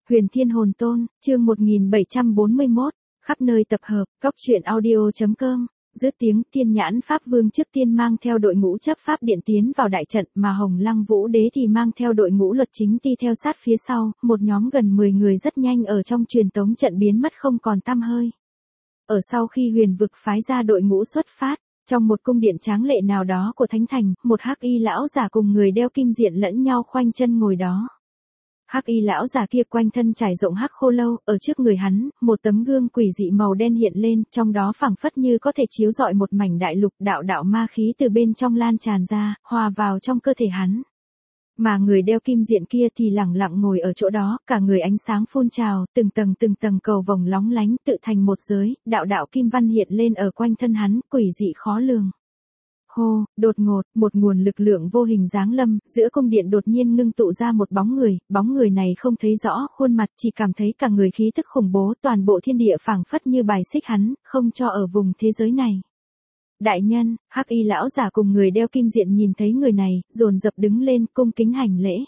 Huyền Thiên Hồn Tôn, chương 1741, khắp nơi tập hợp, cóc truyện audio.com. Dứt tiếng, Thiên Nhãn Pháp Vương trước tiên mang theo đội ngũ chấp pháp điện tiến vào đại trận, mà Hồng Lăng Vũ Đế thì mang theo đội ngũ luật chính ti theo sát phía sau, một nhóm gần 10 người rất nhanh ở trong truyền tống trận biến mất không còn tăm hơi. Ở sau khi Huyền vực phái ra đội ngũ xuất phát, trong một cung điện tráng lệ nào đó của Thánh Thành, một hắc y lão giả cùng người đeo kim diện lẫn nhau khoanh chân ngồi đó. Hắc y lão già kia quanh thân trải rộng hắc khô lâu, ở trước người hắn, một tấm gương quỷ dị màu đen hiện lên, trong đó phảng phất như có thể chiếu rọi một mảnh đại lục, đạo đạo ma khí từ bên trong lan tràn ra, hòa vào trong cơ thể hắn. Mà người đeo kim diện kia thì lẳng lặng ngồi ở chỗ đó, cả người ánh sáng phun trào, từng tầng cầu vồng lóng lánh tự thành một giới, đạo đạo kim văn hiện lên ở quanh thân hắn, quỷ dị khó lường. Hô, đột ngột, một nguồn lực lượng vô hình giáng lâm, giữa cung điện đột nhiên ngưng tụ ra một bóng người này không thấy rõ khuôn mặt, chỉ cảm thấy cả người khí tức khủng bố, toàn bộ thiên địa phảng phất như bài xích hắn, không cho ở vùng thế giới này. Đại nhân, hắc y lão giả cùng người đeo kim diện nhìn thấy người này, dồn dập đứng lên, cung kính hành lễ.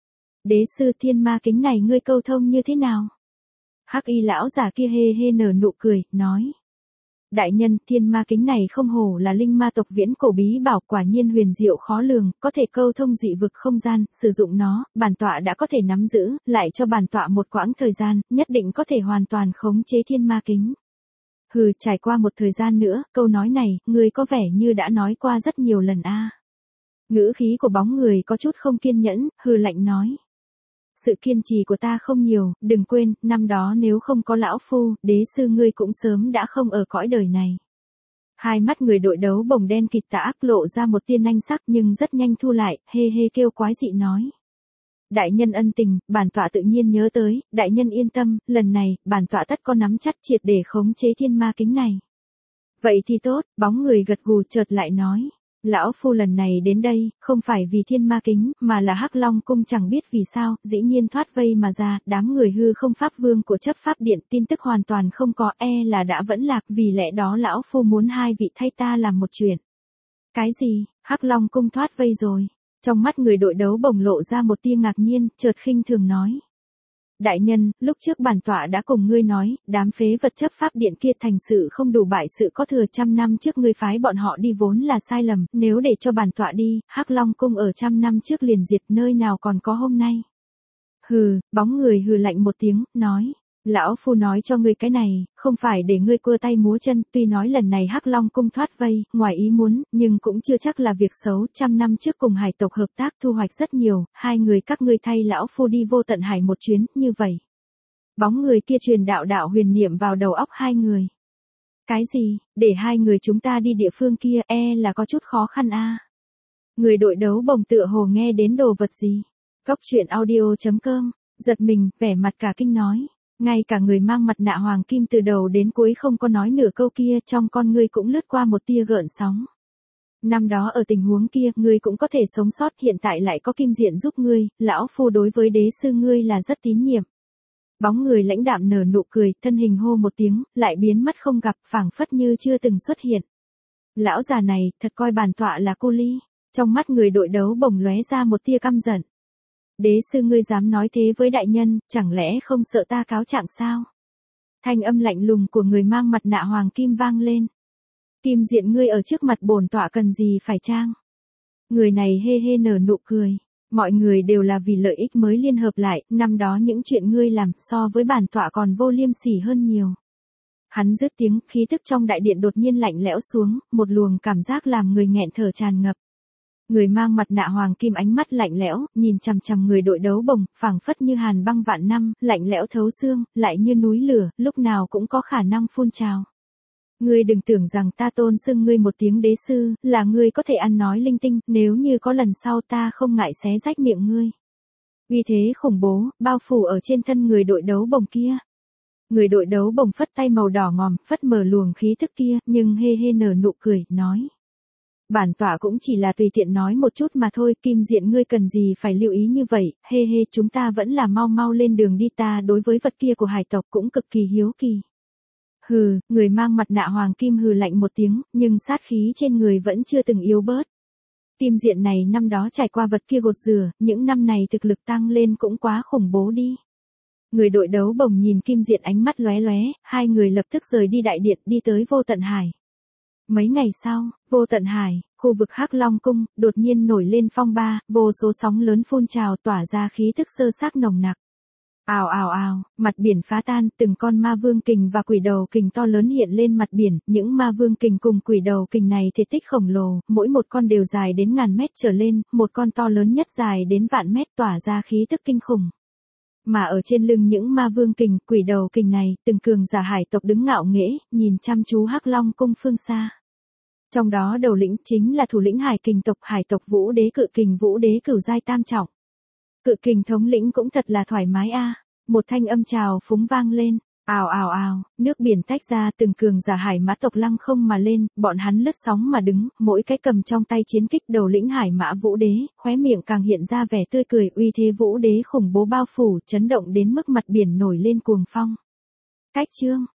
Đế sư thiên ma kính này ngươi câu thông như thế nào? Hắc y lão giả kia hê hê nở nụ cười, nói. Đại nhân, thiên ma kính này không hổ là linh ma tộc viễn cổ bí bảo, quả nhiên huyền diệu khó lường, có thể câu thông dị vực không gian, sử dụng nó, bản tọa đã có thể nắm giữ, lại cho bản tọa một quãng thời gian, nhất định có thể hoàn toàn khống chế thiên ma kính. Hừ, trải qua một thời gian nữa, câu nói này, ngươi có vẻ như đã nói qua rất nhiều lần a. Ngữ khí của bóng người có chút không kiên nhẫn, hừ lạnh nói. Sự kiên trì của ta không nhiều, đừng quên, năm đó nếu không có lão phu, đế sư ngươi cũng sớm đã không ở cõi đời này. Hai mắt người đội đấu bồng đen kịt tà ác lộ ra một tia nanh sắc nhưng rất nhanh thu lại, hê hê kêu quái dị nói. Đại nhân ân tình, bản tọa tự nhiên nhớ tới, đại nhân yên tâm, lần này, bản tọa tất có nắm chắc triệt để khống chế thiên ma kính này. Vậy thì tốt, bóng người gật gù chợt lại nói. Lão phu lần này đến đây, không phải vì thiên ma kính, mà là Hắc Long cung chẳng biết vì sao, dĩ nhiên thoát vây mà ra, đám người hư không pháp vương của chấp pháp điện tin tức hoàn toàn không có, là đã vẫn lạc, vì lẽ đó lão phu muốn hai vị thay ta làm một chuyện. Cái gì, Hắc Long cung thoát vây rồi? Trong mắt người đội đấu bồng lộ ra một tia ngạc nhiên, chợt khinh thường nói. Đại nhân, lúc trước bản tọa đã cùng ngươi nói, đám phế vật chấp pháp điện kia thành sự không đủ bại sự có thừa 100 năm trước ngươi phái bọn họ đi vốn là sai lầm, nếu để cho bản tọa đi, Hắc Long cung ở 100 năm trước liền diệt, nơi nào còn có hôm nay. Hừ, bóng người hừ lạnh một tiếng, nói. Lão phu nói cho ngươi cái này, không phải để ngươi cua tay múa chân, tuy nói lần này Hắc Long cung thoát vây, ngoài ý muốn, nhưng cũng chưa chắc là việc xấu, 100 năm trước cùng hải tộc hợp tác thu hoạch rất nhiều, hai người các ngươi thay lão phu đi vô tận hải một chuyến, như vậy. Bóng người kia truyền đạo huyền niệm vào đầu óc hai người. Cái gì, để hai người chúng ta đi địa phương kia, là có chút khó khăn a. Người đội đấu bồng tựa hồ nghe đến đồ vật gì? Cóc truyện audio.com, giật mình, vẻ mặt cả kinh nói. Ngay cả người mang mặt nạ hoàng kim từ đầu đến cuối không có nói nửa câu kia, trong con ngươi cũng lướt qua một tia gợn sóng. Năm đó ở tình huống kia, ngươi cũng có thể sống sót, hiện tại lại có kim diện giúp ngươi, lão phu đối với đế sư ngươi là rất tín nhiệm. Bóng người lãnh đạm nở nụ cười, thân hình hô một tiếng, lại biến mất không gặp, phảng phất như chưa từng xuất hiện. Lão già này, thật coi bản tọa là cô ly. Trong mắt người đội đấu bồng lóe ra một tia căm giận. Đế sư ngươi dám nói thế với đại nhân, chẳng lẽ không sợ ta cáo trạng sao? Thanh âm lạnh lùng của người mang mặt nạ hoàng kim vang lên. Kim diện ngươi ở trước mặt bổn tọa cần gì phải trang? Người này hê hê nở nụ cười. Mọi người đều là vì lợi ích mới liên hợp lại, năm đó những chuyện ngươi làm so với bản tọa còn vô liêm sỉ hơn nhiều. Hắn dứt tiếng, khí tức trong đại điện đột nhiên lạnh lẽo xuống, một luồng cảm giác làm người nghẹn thở tràn ngập. Người mang mặt nạ hoàng kim ánh mắt lạnh lẽo, nhìn chằm chằm người đội đấu bồng, phảng phất như hàn băng vạn năm, lạnh lẽo thấu xương, lại như núi lửa, lúc nào cũng có khả năng phun trào. Ngươi đừng tưởng rằng ta tôn xưng ngươi một tiếng đế sư, là ngươi có thể ăn nói linh tinh, nếu như có lần sau ta không ngại xé rách miệng ngươi. Uy thế khủng bố, bao phủ ở trên thân người đội đấu bồng kia. Người đội đấu bồng phất tay màu đỏ ngòm, phất mở luồng khí thức kia, nhưng hê hê nở nụ cười, nói. Bản tọa cũng chỉ là tùy tiện nói một chút mà thôi, kim diện ngươi cần gì phải lưu ý như vậy, hê hê chúng ta vẫn là mau lên đường đi, ta đối với vật kia của hải tộc cũng cực kỳ hiếu kỳ. Hừ, người mang mặt nạ hoàng kim hừ lạnh một tiếng, nhưng sát khí trên người vẫn chưa từng yếu bớt. Kim diện này năm đó trải qua vật kia gột rửa, những năm này thực lực tăng lên cũng quá khủng bố đi. Người đội đấu bổng nhìn Kim Diện ánh mắt lóe lóe, hai người lập tức rời đi đại điện đi tới Vô Tận Hải. Mấy ngày sau, Vô Tận Hải, khu vực Hắc Long Cung, đột nhiên nổi lên phong ba, vô số sóng lớn phun trào tỏa ra khí tức sơ xác nồng nặc. Ào ào ào, mặt biển phá tan, từng con ma vương kình và quỷ đầu kình to lớn hiện lên mặt biển, những ma vương kình cùng quỷ đầu kình này thể tích khổng lồ, mỗi một con đều dài đến ngàn mét trở lên, một con to lớn nhất dài đến vạn mét tỏa ra khí tức kinh khủng. Mà ở trên lưng những ma vương kình, quỷ đầu kình này, từng cường giả hải tộc đứng ngạo nghễ, nhìn chăm chú Hắc Long Cung phương xa. Trong đó đầu lĩnh chính là thủ lĩnh hải tộc Vũ Đế Cự Kình Vũ Đế cửu giai tam trọng. Cự Kình thống lĩnh cũng thật là thoải mái a. Một thanh âm trào phúng vang lên, ào ào ào, nước biển tách ra, từng cường giả hải mã tộc lăng không mà lên, bọn hắn lướt sóng mà đứng, mỗi cái cầm trong tay chiến kích. Đầu lĩnh hải mã Vũ Đế, khóe miệng càng hiện ra vẻ tươi cười, uy thế Vũ Đế khủng bố bao phủ, chấn động đến mức mặt biển nổi lên cuồng phong. Cách chương